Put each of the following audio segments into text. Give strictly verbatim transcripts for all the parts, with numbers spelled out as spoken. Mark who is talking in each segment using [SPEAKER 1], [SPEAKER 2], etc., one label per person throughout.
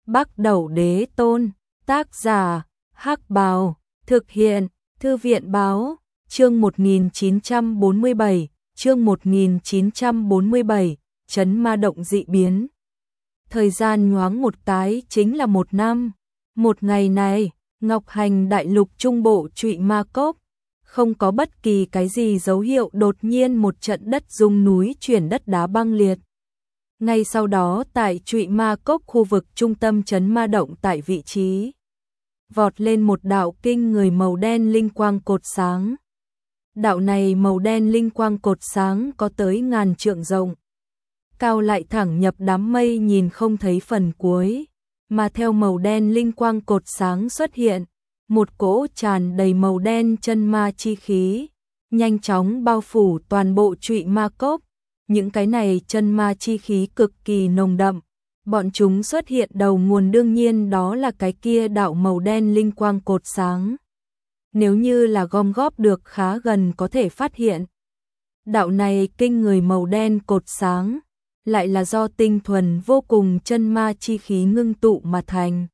[SPEAKER 1] Bắc Đẩu Đế Tôn, tác giả, Hắc Bào, thực hiện, Thư viện Báo, chương một nghìn chín trăm bốn mươi bảy, chương một nghìn chín trăm bốn mươi bảy, Trấn Ma Động dị biến. Thời gian nhoáng một cái chính là một năm. Một ngày này, Ngọc Hành đại lục trung bộ Trụy Ma Cốc, không có bất kỳ cái gì dấu hiệu, đột nhiên một trận đất rung núi chuyển đất đá băng liệt. Ngay sau đó tại Trụy Ma Cốc, khu vực trung tâm Trấn Ma Động, tại vị trí vọt lên một đạo kinh người màu đen linh quang cột sáng. Đạo này màu đen linh quang cột sáng có tới ngàn trượng rộng, cao lại thẳng nhập đám mây nhìn không thấy phần cuối, mà theo màu đen linh quang cột sáng xuất hiện, một cỗ tràn đầy màu đen chân ma chi khí, nhanh chóng bao phủ toàn bộ Trụy Ma Cốc. Những cái này chân ma chi khí cực kỳ nồng đậm, bọn chúng xuất hiện đầu nguồn đương nhiên đó là cái kia đạo màu đen linh quang cột sáng. Nếu như là gom góp được khá gần có thể phát hiện, đạo này kinh người màu đen cột sáng lại là do tinh thuần vô cùng chân ma chi khí ngưng tụ mà thành.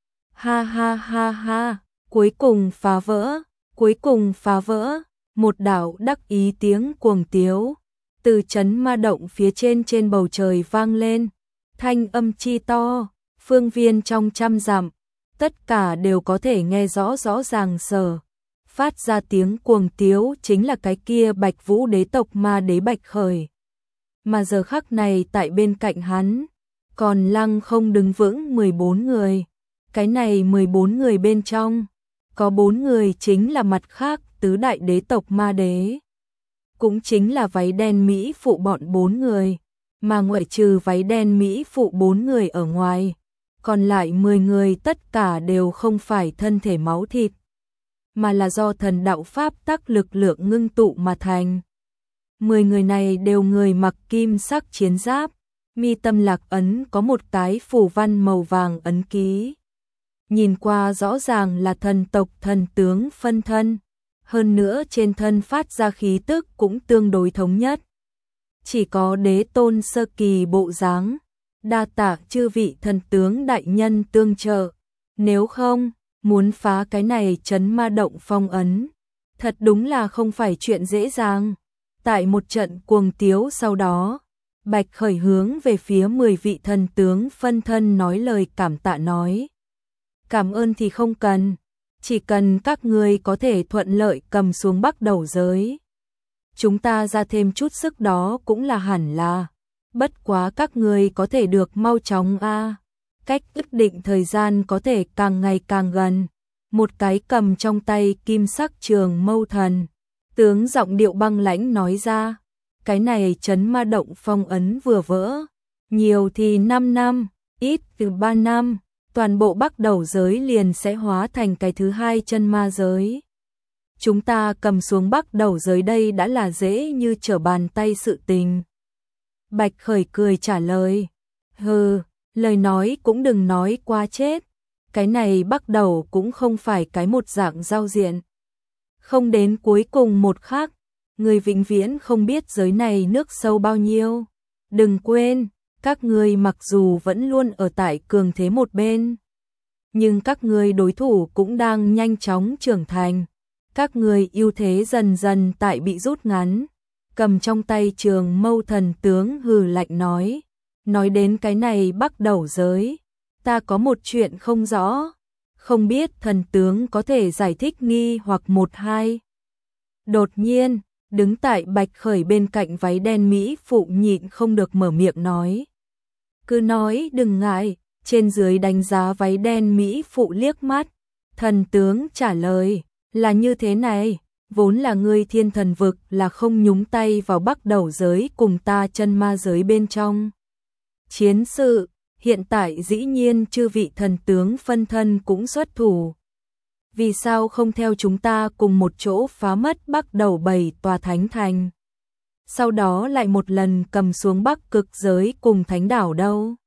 [SPEAKER 1] Ha ha ha ha, cuối cùng phá vỡ, cuối cùng phá vỡ, một đạo đắc ý tiếng cuồng tiếu từ Trấn Ma Động phía trên trên bầu trời vang lên, thanh âm chi to, phương viên trong trăm dặm, tất cả đều có thể nghe rõ rõ ràng sở. Phát ra tiếng cuồng tiếu chính là cái kia Bạch Vũ đế tộc ma đế Bạch Khởi. Mà giờ khắc này tại bên cạnh hắn, còn lăng không đứng vững mười bốn người. Cái này mười bốn người bên trong, có bốn người chính là mặt khác tứ đại đế tộc ma đế. Cũng chính là váy đen Mỹ phụ bọn bốn người, mà ngoại trừ váy đen Mỹ phụ bốn người ở ngoài, còn lại mười người tất cả đều không phải thân thể máu thịt, mà là do thần đạo pháp tắc lực lượng ngưng tụ mà thành. Mười người này đều người mặc kim sắc chiến giáp, mi tâm lạc ấn có một cái phù văn màu vàng ấn ký. Nhìn qua rõ ràng là thần tộc thần tướng phân thân. Hơn nữa trên thân phát ra khí tức cũng tương đối thống nhất. Chỉ có đế tôn sơ kỳ bộ dáng, đa tạ chư vị thần tướng đại nhân tương trợ. Nếu không, muốn phá cái này Trấn Ma Động phong ấn, thật đúng là không phải chuyện dễ dàng. Tại một trận cuồng tiếu sau đó, Bạch Khởi hướng về phía mười vị thần tướng phân thân nói lời cảm tạ nói. Cảm ơn thì không cần. Chỉ cần các ngươi có thể thuận lợi cầm xuống Bắc Đẩu giới, chúng ta ra thêm chút sức đó cũng là hẳn là. Bất quá các ngươi có thể được mau chóng a, à. Cách ước định thời gian có thể càng ngày càng gần. Một cái cầm trong tay kim sắc trường mâu thần tướng giọng điệu băng lãnh nói ra. Cái này Trấn Ma Động phong ấn vừa vỡ, nhiều thì năm năm, ít từ ba năm. Toàn bộ Bắc Đẩu giới liền sẽ hóa thành cái thứ hai chân ma giới. Chúng ta cầm xuống Bắc Đẩu giới đây đã là dễ như trở bàn tay sự tình. Bạch Khởi cười trả lời. Hừ, lời nói cũng đừng nói quá chết. Cái này Bắc Đẩu cũng không phải cái một dạng giao diện. Không đến cuối cùng một khắc, người vĩnh viễn không biết giới này nước sâu bao nhiêu. Đừng quên. Các ngươi mặc dù vẫn luôn ở tại cường thế một bên, nhưng các ngươi đối thủ cũng đang nhanh chóng trưởng thành. Các ngươi ưu thế dần dần tại bị rút ngắn. Cầm trong tay trường mâu thần tướng hừ lạnh nói. Nói đến cái này Bắc Đẩu giới, ta có một chuyện không rõ. Không biết thần tướng có thể giải thích nghi hoặc một hai. Đột nhiên, đứng tại Bạch Khởi bên cạnh váy đen Mỹ phụ nhịn không được mở miệng nói. Cứ nói đừng ngại, trên dưới đánh giá váy đen Mỹ phụ liếc mắt. Thần tướng trả lời, là như thế này, vốn là ngươi thiên thần vực là không nhúng tay vào Bắc Đẩu giới cùng ta chân ma giới bên trong chiến sự, hiện tại dĩ nhiên chư vị thần tướng phân thân cũng xuất thủ. Vì sao không theo chúng ta cùng một chỗ phá mất Bắc Đẩu bảy tòa thánh thành? Sau đó lại một lần cầm xuống Bắc Cực giới cùng thánh đảo đâu?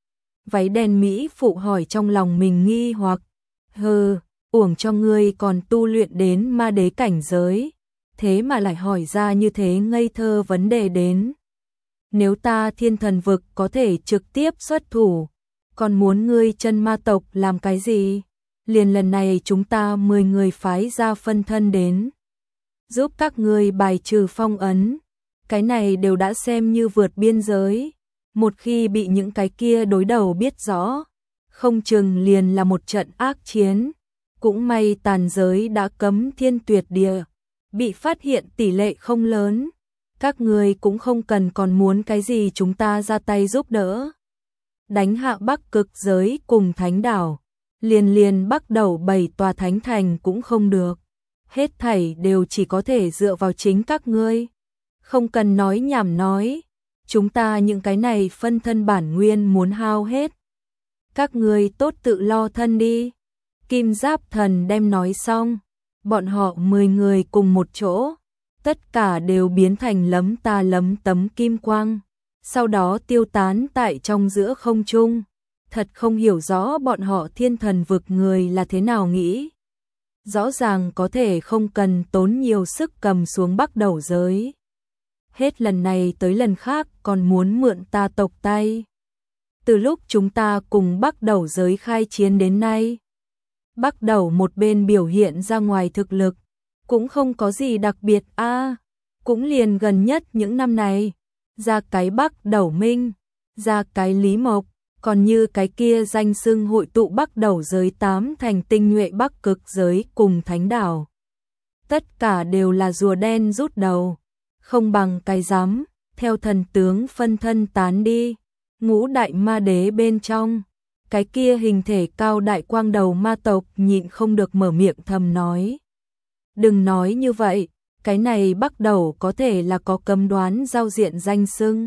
[SPEAKER 1] Váy đen Mỹ phụ hỏi trong lòng mình nghi hoặc. Hừ, uổng cho ngươi còn tu luyện đến ma đế cảnh giới, thế mà lại hỏi ra như thế ngây thơ vấn đề đến. Nếu ta thiên thần vực có thể trực tiếp xuất thủ, còn muốn ngươi chân ma tộc làm cái gì? Liền lần này chúng ta mười người phái ra phân thân đến, giúp các ngươi bài trừ phong ấn. Cái này đều đã xem như vượt biên giới. Một khi bị những cái kia đối đầu biết rõ, không chừng liền là một trận ác chiến. Cũng may tàn giới đã cấm thiên tuyệt địa, bị phát hiện tỷ lệ không lớn. Các ngươi cũng không cần còn muốn cái gì chúng ta ra tay giúp đỡ. Đánh hạ Bắc Cực giới cùng Thánh đảo, liền liền bắt đầu bảy tòa thánh thành cũng không được. Hết thảy đều chỉ có thể dựa vào chính các ngươi. Không cần nói nhảm nói, chúng ta những cái này phân thân bản nguyên muốn hao hết. Các ngươi tốt tự lo thân đi. Kim Giáp Thần đem nói xong, bọn họ mười người cùng một chỗ, tất cả đều biến thành lấm ta lấm tấm kim quang, sau đó tiêu tán tại trong giữa không trung. Thật không hiểu rõ bọn họ thiên thần vực người là thế nào nghĩ. Rõ ràng có thể không cần tốn nhiều sức cầm xuống Bắc Đầu giới. Hết lần này tới lần khác còn muốn mượn ta tộc tay. Từ lúc chúng ta cùng Bắc Đầu giới khai chiến đến nay, Bắc Đầu một bên biểu hiện ra ngoài thực lực, cũng không có gì đặc biệt a à, cũng liền gần nhất những năm này, ra cái Bắc Đầu Minh, ra cái Lý Mộc, còn như cái kia danh xưng hội tụ Bắc Đầu giới tám thành tinh nhuệ Bắc Cực giới cùng Thánh đảo. Tất cả đều là rùa đen rút đầu, không bằng cái dám, theo thần tướng phân thân tán đi. Ngũ đại ma đế bên trong, cái kia hình thể cao đại quang đầu ma tộc nhịn không được mở miệng thầm nói. Đừng nói như vậy, cái này Bắc Đầu có thể là có cấm đoán giao diện danh xưng.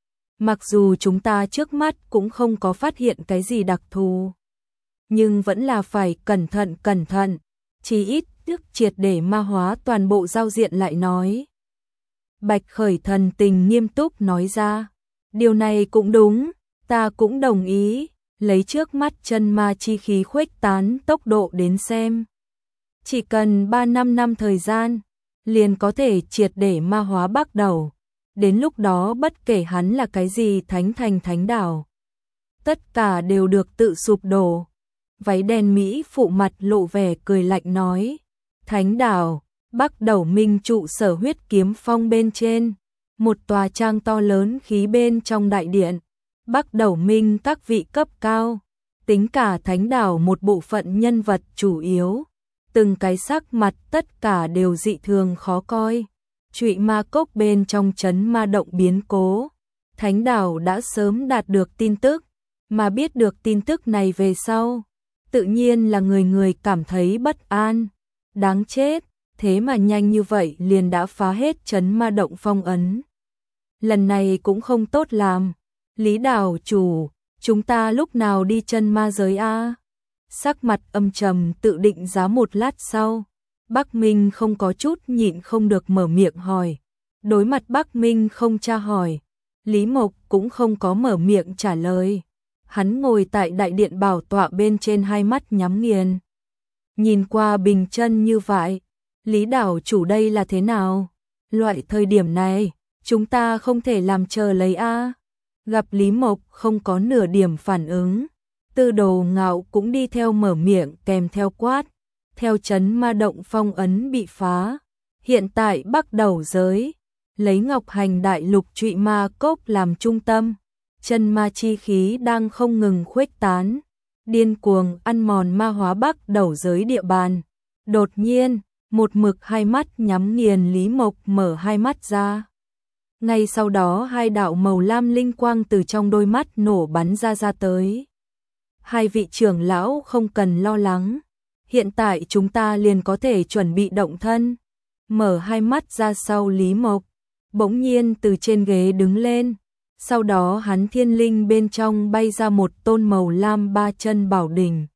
[SPEAKER 1] Mặc dù chúng ta trước mắt cũng không có phát hiện cái gì đặc thù, nhưng vẫn là phải cẩn thận cẩn thận, chỉ ít trước triệt để ma hóa toàn bộ giao diện lại nói. Bạch Khởi thần tình nghiêm túc nói ra, điều này cũng đúng, ta cũng đồng ý, lấy trước mắt chân ma chi khí khuếch tán tốc độ đến xem. Chỉ cần ba năm năm thời gian, liền có thể triệt để ma hóa Bắc Đầu. Đến lúc đó bất kể hắn là cái gì thánh thành thánh đảo, tất cả đều được tự sụp đổ. Váy đen Mỹ phụ mặt lộ vẻ cười lạnh nói, Thánh đảo, Bắc Đầu Minh trụ sở huyết kiếm phong bên trên, một tòa trang to lớn khí bên trong đại điện. Bắc Đầu Minh các vị cấp cao, tính cả Thánh đảo một bộ phận nhân vật chủ yếu, từng cái sắc mặt tất cả đều dị thường khó coi. Trụy ma cốc bên trong trấn ma động biến cố, Thánh đảo đã sớm đạt được tin tức, mà biết được tin tức này về sau, tự nhiên là người người cảm thấy bất an. Đáng chết, thế mà nhanh như vậy liền đã phá hết trấn ma động phong ấn. Lần này cũng không tốt làm. Lý đảo chủ, chúng ta lúc nào đi chân ma giới a? Sắc mặt âm trầm tự định giá một lát sau, Bắc Minh không có chút nhịn không được mở miệng hỏi. Đối mặt Bắc Minh không tra hỏi, Lý Mộc cũng không có mở miệng trả lời. Hắn ngồi tại đại điện bảo tọa bên trên, hai mắt nhắm nghiền. Nhìn qua bình chân như vậy, Lý đảo chủ đây là thế nào? Loại thời điểm này, chúng ta không thể làm chờ lấy a. Gặp Lý Mộc không có nửa điểm phản ứng, Tư Đồ Ngạo cũng đi theo mở miệng kèm theo quát. Theo trấn ma động phong ấn bị phá, hiện tại Bắc Đầu giới, lấy Ngọc Hành đại lục trụy ma cốc làm trung tâm, chân ma chi khí đang không ngừng khuếch tán, điên cuồng ăn mòn ma hóa Bắc Đầu giới địa bàn. Đột nhiên, một mực hai mắt nhắm nghiền Lý Mộc mở hai mắt ra. Ngay sau đó hai đạo màu lam linh quang từ trong đôi mắt nổ bắn ra ra tới. Hai vị trưởng lão không cần lo lắng, hiện tại chúng ta liền có thể chuẩn bị động thân. Mở hai mắt ra sau Lý Mộc, bỗng nhiên từ trên ghế đứng lên, sau đó hắn thiên linh bên trong bay ra một tôn màu lam ba chân bảo đỉnh.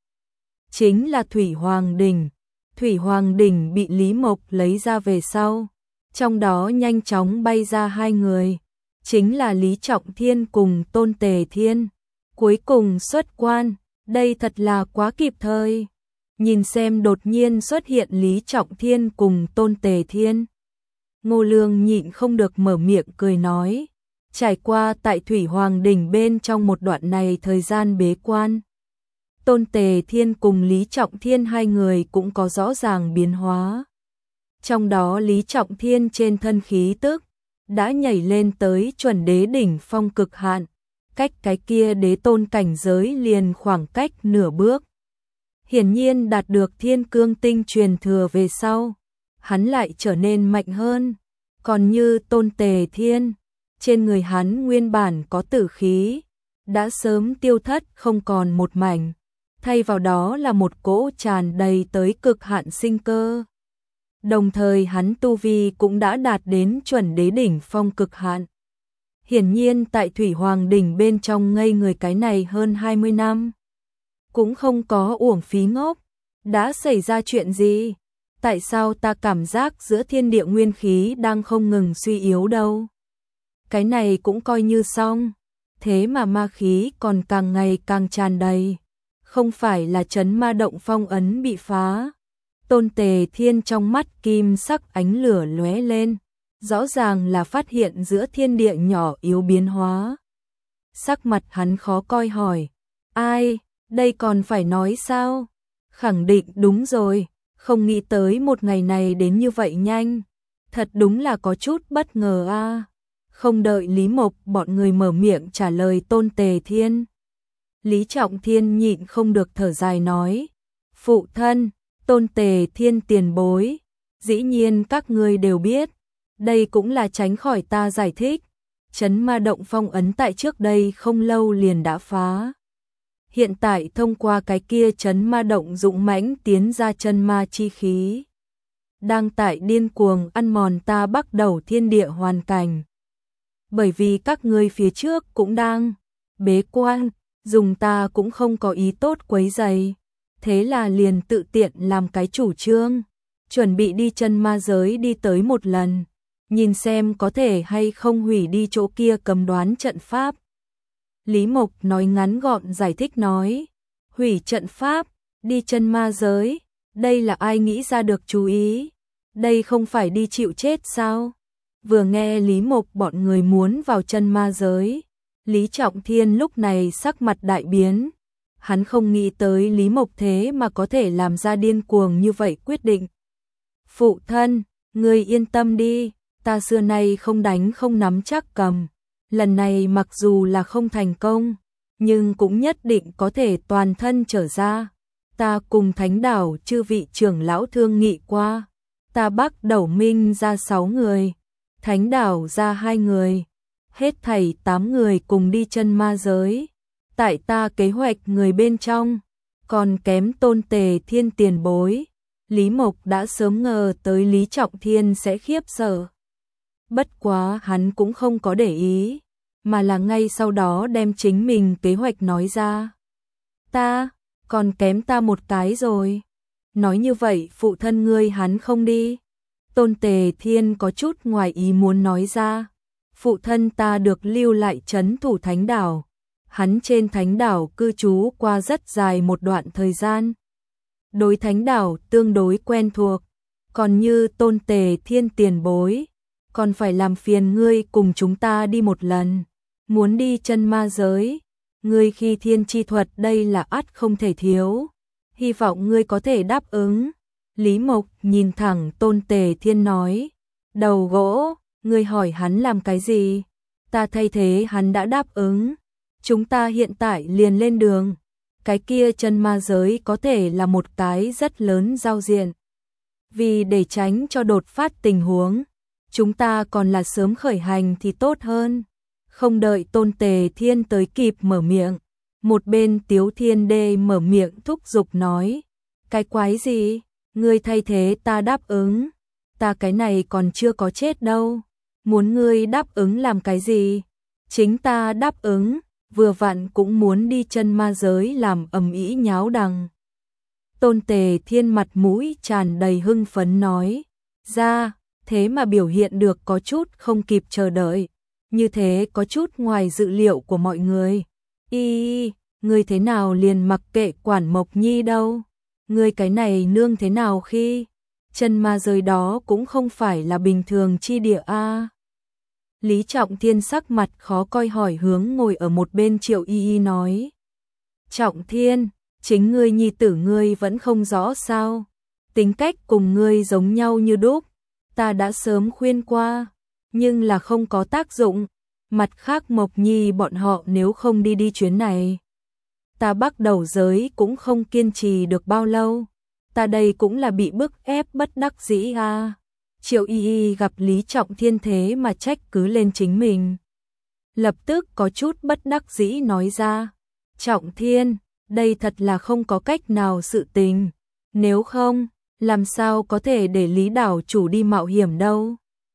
[SPEAKER 1] Chính là Thủy Hoàng đỉnh. Thủy Hoàng đỉnh bị Lý Mộc lấy ra về sau, trong đó nhanh chóng bay ra hai người, chính là Lý Trọng Thiên cùng Tôn Tề Thiên. Cuối cùng xuất quan, đây thật là quá kịp thời. Nhìn xem đột nhiên xuất hiện Lý Trọng Thiên cùng Tôn Tề Thiên, Ngô Lương nhịn không được mở miệng cười nói, Trải qua tại Thủy Hoàng Đỉnh bên trong một đoạn này thời gian bế quan, Tôn Tề Thiên cùng Lý Trọng Thiên hai người cũng có rõ ràng biến hóa. Trong đó Lý Trọng Thiên trên thân khí tức đã nhảy lên tới chuẩn đế đỉnh phong cực hạn, cách cái kia đế tôn cảnh giới liền khoảng cách nửa bước. Hiển nhiên đạt được Thiên Cương Tinh truyền thừa về sau, hắn lại trở nên mạnh hơn. Còn như Tôn Tề Thiên, trên người hắn nguyên bản có tử khí, đã sớm tiêu thất không còn một mảnh, thay vào đó là một cỗ tràn đầy tới cực hạn sinh cơ. Đồng thời hắn tu vi cũng đã đạt đến chuẩn đế đỉnh phong cực hạn. Hiển nhiên tại Thủy Hoàng Đỉnh bên trong ngây người cái này hơn hai mươi năm, cũng không có uổng phí ngốc. Đã xảy ra chuyện gì? Tại sao ta cảm giác giữa thiên địa nguyên khí đang không ngừng suy yếu đâu? Cái này cũng coi như xong, thế mà ma khí còn càng ngày càng tràn đầy. Không phải là trấn ma động phong ấn bị phá. Tôn Tề Thiên trong mắt kim sắc ánh lửa lóe lên, rõ ràng là phát hiện giữa thiên địa nhỏ yếu biến hóa. Sắc mặt hắn khó coi hỏi, ai, đây còn phải nói sao? Khẳng định đúng rồi, không nghĩ tới một ngày này đến như vậy nhanh, thật đúng là có chút bất ngờ a. À. Không đợi Lý Mộc bọn người mở miệng trả lời Tôn Tề Thiên, Lý Trọng Thiên nhịn không được thở dài nói, phụ thân, Tôn Tề Thiên tiền bối, dĩ nhiên các ngươi đều biết, đây cũng là tránh khỏi ta giải thích. Trấn ma động phong ấn tại trước đây không lâu liền đã phá. Hiện tại thông qua cái kia trấn ma động dũng mãnh tiến ra chân ma chi khí, đang tại điên cuồng ăn mòn ta bắt đầu thiên địa hoàn cảnh. Bởi vì các ngươi phía trước cũng đang bế quan, dùng ta cũng không có ý tốt quấy rầy, thế là liền tự tiện làm cái chủ trương, chuẩn bị đi chân ma giới đi tới một lần, nhìn xem có thể hay không hủy đi chỗ kia cấm đoán trận pháp. Lý Mộc nói ngắn gọn giải thích nói, hủy trận pháp, đi chân ma giới, đây là ai nghĩ ra được chú ý, đây không phải đi chịu chết sao? Vừa nghe Lý Mộc bọn người muốn vào chân ma giới, Lý Trọng Thiên lúc này sắc mặt đại biến, hắn không nghĩ tới Lý Mộc thế mà có thể làm ra điên cuồng như vậy quyết định. Phụ thân, ngươi yên tâm đi, ta xưa nay không đánh không nắm chắc cầm, lần này mặc dù là không thành công, nhưng cũng nhất định có thể toàn thân trở ra. Ta cùng Thánh Đảo chư vị trưởng lão thương nghị qua, ta Bắc Đẩu Minh ra sáu người, Thánh Đảo ra hai người, hết thảy tám người cùng đi chân ma giới. Tại ta kế hoạch người bên trong, còn kém Tôn Tề Thiên tiền bối. Lý Mộc đã sớm ngờ tới Lý Trọng Thiên sẽ khiếp sợ. Bất quá hắn cũng không có để ý, mà là ngay sau đó đem chính mình kế hoạch nói ra. Ta, còn kém ta một cái rồi. Nói như vậy phụ thân ngươi hắn không đi. Tôn Tề Thiên có chút ngoài ý muốn nói ra. Phụ thân ta được lưu lại trấn thủ Thánh Đảo. Hắn trên Thánh Đảo cư trú qua rất dài một đoạn thời gian. Đối Thánh Đảo tương đối quen thuộc. Còn như Tôn Tề Thiên tiền bối, còn phải làm phiền ngươi cùng chúng ta đi một lần. Muốn đi chân ma giới, ngươi khi thiên chi thuật đây là ắt không thể thiếu. Hy vọng ngươi có thể đáp ứng. Lý Mộc nhìn thẳng Tôn Tề Thiên nói, đầu gỗ, ngươi hỏi hắn làm cái gì? Ta thay thế hắn đã đáp ứng. Chúng ta hiện tại liền lên đường. Cái kia chân ma giới có thể là một cái rất lớn giao diện. Vì để tránh cho đột phát tình huống, chúng ta còn là sớm khởi hành thì tốt hơn. Không đợi Tôn Tề Thiên tới kịp mở miệng, một bên Tiếu Thiên Đê mở miệng thúc giục nói, cái quái gì, ngươi thay thế ta đáp ứng, ta cái này còn chưa có chết đâu, muốn ngươi đáp ứng làm cái gì, chính ta đáp ứng, vừa vặn cũng muốn đi chân ma giới làm ầm ĩ nháo đằng. Tôn Tề Thiên mặt mũi tràn đầy hưng phấn nói, ra, thế mà biểu hiện được có chút không kịp chờ đợi, như thế có chút ngoài dự liệu của mọi người. Y, ngươi thế nào liền mặc kệ quản Mộc Nhi đâu, ngươi cái này nương thế nào khi chân ma giới đó cũng không phải là bình thường chi địa a. Lý Trọng Thiên sắc mặt khó coi hỏi hướng ngồi ở một bên Triệu Y Y nói. Trọng Thiên, chính ngươi nhi tử ngươi vẫn không rõ sao? Tính cách cùng ngươi giống nhau như đúc, ta đã sớm khuyên qua, nhưng là không có tác dụng. Mặt khác Mộc Nhi bọn họ nếu không đi đi chuyến này, ta bắt đầu giới cũng không kiên trì được bao lâu. Ta đây cũng là bị bức ép bất đắc dĩ à. Triệu Y Y gặp Lý Trọng Thiên thế mà trách cứ lên chính mình, lập tức có chút bất đắc dĩ nói ra. Trọng Thiên, đây thật là không có cách nào sự tình, nếu không, làm sao có thể để Lý đảo chủ đi mạo hiểm đâu.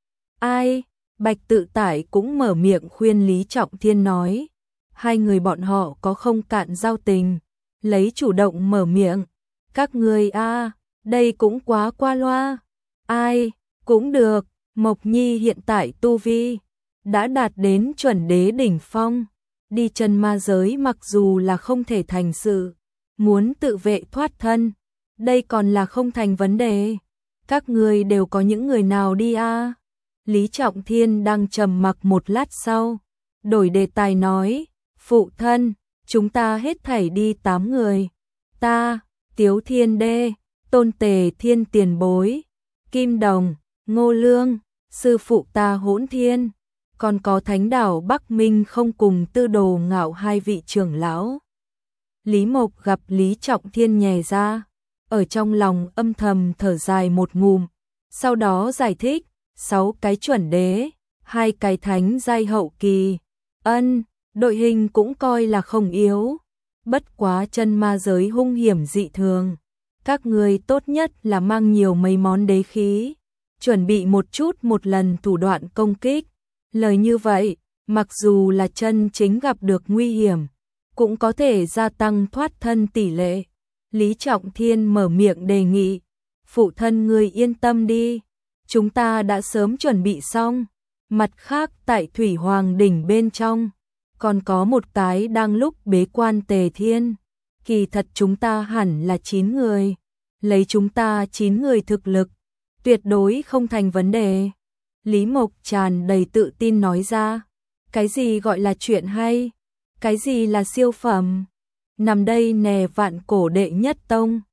[SPEAKER 1] Ai? Bạch Tự Tải cũng mở miệng khuyên Lý Trọng Thiên nói. Hai người bọn họ có không cạn giao tình, lấy chủ động mở miệng. Các người a, đây cũng quá qua loa. Ai? Cũng được, Mộc Nhi hiện tại tu vi đã đạt đến chuẩn đế đỉnh phong, đi chân ma giới mặc dù là không thể thành sự, muốn tự vệ thoát thân, đây còn là không thành vấn đề. Các người đều có những người nào đi a? Lý Trọng Thiên đang trầm mặc một lát sau, đổi đề tài nói, phụ thân, chúng ta hết thảy đi tám người. Ta, Tiếu Thiên Đê, Tôn Tề Thiên tiền bối, Kim Đồng, Ngô Lương, sư phụ ta Hỗn Thiên, còn có Thánh đảo Bắc Minh không cùng Tư Đồ Ngạo hai vị trưởng lão. Lý Mộc gặp Lý Trọng Thiên nhè ra, ở trong lòng âm thầm thở dài một ngụm, sau đó giải thích, sáu cái chuẩn đế, hai cái thánh giai hậu kỳ. Ân, đội hình cũng coi là không yếu, bất quá chân ma giới hung hiểm dị thường, các người tốt nhất là mang nhiều mấy món đế khí, chuẩn bị một chút một lần thủ đoạn công kích. Lời như vậy, mặc dù là chân chính gặp được nguy hiểm, cũng có thể gia tăng thoát thân tỷ lệ. Lý Trọng Thiên mở miệng đề nghị, phụ thân ngươi yên tâm đi, chúng ta đã sớm chuẩn bị xong. Mặt khác tại Thủy Hoàng đỉnh bên trong, còn có một cái đang lúc bế quan Tề Thiên, kỳ thật chúng ta hẳn là chín người, lấy chúng ta chín người thực lực, tuyệt đối không thành vấn đề. Lý Mộc tràn đầy tự tin nói ra, cái gì gọi là chuyện hay, cái gì là siêu phẩm, nằm đây nè vạn cổ đệ nhất tông.